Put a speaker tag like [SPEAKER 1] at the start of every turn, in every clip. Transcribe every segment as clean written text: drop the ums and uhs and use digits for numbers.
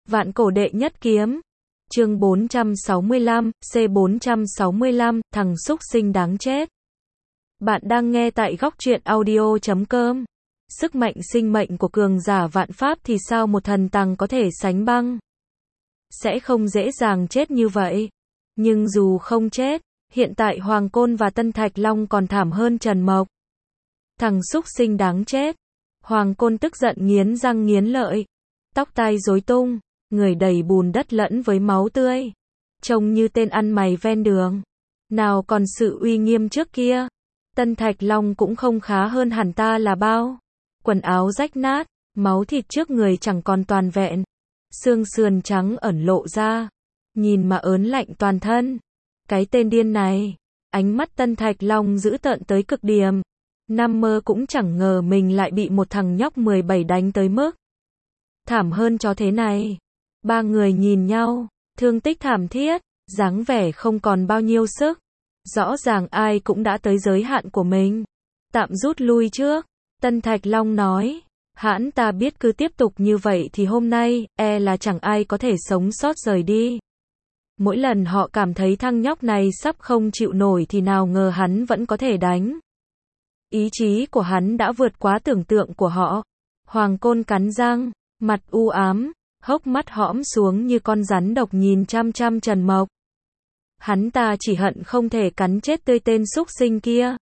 [SPEAKER 1] Vạn cổ đệ nhất kiếm. Chương 465, C465, thằng súc sinh đáng chết. Bạn đang nghe tại góc truyện audio.com. Sức mạnh sinh mệnh của cường giả vạn pháp thì sao một thần tàng có thể sánh băng? Sẽ không dễ dàng chết như vậy. Nhưng dù không chết, hiện tại Hoàng Côn và Tân Thạch Long còn thảm hơn Trần Mộc. Thằng súc sinh đáng chết. Hoàng Côn tức giận nghiến răng nghiến lợi. Tóc tai rối tung, người đầy bùn đất lẫn với máu tươi. Trông như tên ăn mày ven đường. Nào còn sự uy nghiêm trước kia. Tân Thạch Long cũng không khá hơn hẳn ta là bao. Quần áo rách nát, máu thịt trước người chẳng còn toàn vẹn. Xương sườn trắng ẩn lộ ra. Nhìn mà ớn lạnh toàn thân. Cái tên điên này. Ánh mắt Tân Thạch Long dữ tợn tới cực điểm. Nằm mơ cũng chẳng ngờ mình lại bị một thằng nhóc 17 đánh tới mức thảm hơn cho thế này. Ba người nhìn nhau, thương tích thảm thiết, dáng vẻ không còn bao nhiêu sức. Rõ ràng ai cũng đã tới giới hạn của mình. Tạm rút lui trước. Tân Thạch Long nói, hãn ta biết cứ tiếp tục như vậy thì hôm nay, là chẳng ai có thể sống sót rời đi. Mỗi lần họ cảm thấy thằng nhóc này sắp không chịu nổi thì nào ngờ hắn vẫn có thể đánh. Ý chí của hắn đã vượt quá tưởng tượng của họ. Hoàng Côn cắn răng, mặt u ám, hốc mắt hõm xuống như con rắn độc nhìn chăm chăm Trần Mộc. Hắn ta chỉ hận không thể cắn chết tươi tên súc sinh kia.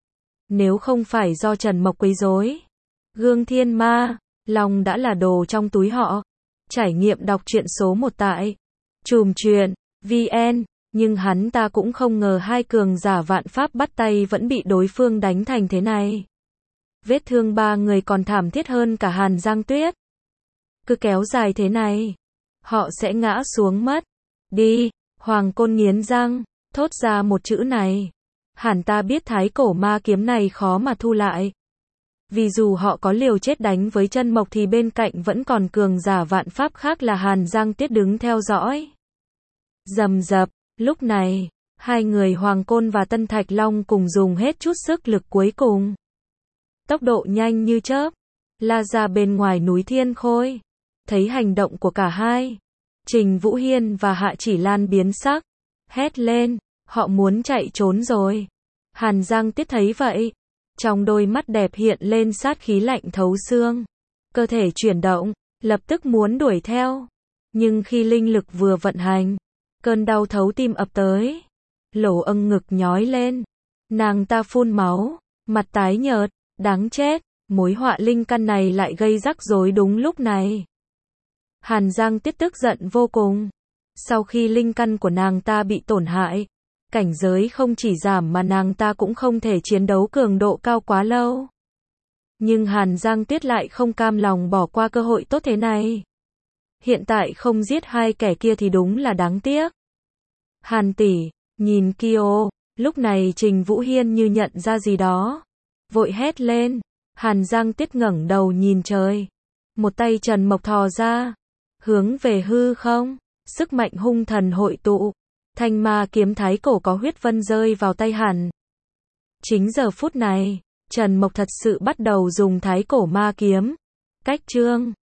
[SPEAKER 1] Nếu không phải do Trần Mộc quấy rối. Gương Thiên Ma, lòng đã là đồ trong túi họ. Trải nghiệm đọc truyện số 1 tại Trùm Truyện VN, nhưng hắn ta cũng không ngờ hai cường giả vạn pháp bắt tay vẫn bị đối phương đánh thành thế này. Vết thương ba người còn thảm thiết hơn cả Hàn Giang Tuyết. Cứ kéo dài thế này, họ sẽ ngã xuống mất. Đi, Hoàng Côn nghiến răng, thốt ra một chữ này. Hẳn ta biết thái cổ ma kiếm này khó mà thu lại. Vì dù họ có liều chết đánh với Trần Mộc thì bên cạnh vẫn còn cường giả vạn pháp khác là Hàn Giang Tuyết đứng theo dõi. Rầm rập, lúc này, hai người Hoàng Côn và Tân Thạch Long cùng dùng hết chút sức lực cuối cùng. Tốc độ nhanh như chớp, la ra bên ngoài núi Thiên Khôi. Thấy hành động của cả hai, Trình Vũ Hiên và Hạ Chỉ Lan biến sắc, hét lên, họ muốn chạy trốn rồi. Hàn Giang Tuyết thấy vậy, trong đôi mắt đẹp hiện lên sát khí lạnh thấu xương. Cơ thể chuyển động, lập tức muốn đuổi theo. Nhưng khi linh lực vừa vận hành, cơn đau thấu tim ập tới. Lỗ âng ngực nhói lên. Nàng ta phun máu, mặt tái nhợt, đáng chết, mối họa linh căn này lại gây rắc rối đúng lúc này. Hàn Giang Tuyết tức giận vô cùng. Sau khi linh căn của nàng ta bị tổn hại, cảnh giới không chỉ giảm mà nàng ta cũng không thể chiến đấu cường độ cao quá lâu. Nhưng Hàn Giang Tuyết lại không cam lòng bỏ qua cơ hội tốt thế này. Hiện tại không giết hai kẻ kia thì đúng là đáng tiếc. Hàn tỷ, nhìn Kyo, lúc này Trình Vũ Hiên như nhận ra gì đó. Vội hét lên, Hàn Giang Tuyết ngẩng đầu nhìn trời. Một tay Trần Mộc thò ra, hướng về hư không, sức mạnh hung thần hội tụ. Thanh ma kiếm thái cổ có huyết vân rơi vào tay hắn. Chính giờ phút này, Trần Mộc thật sự bắt đầu dùng thái cổ ma kiếm. Cách chương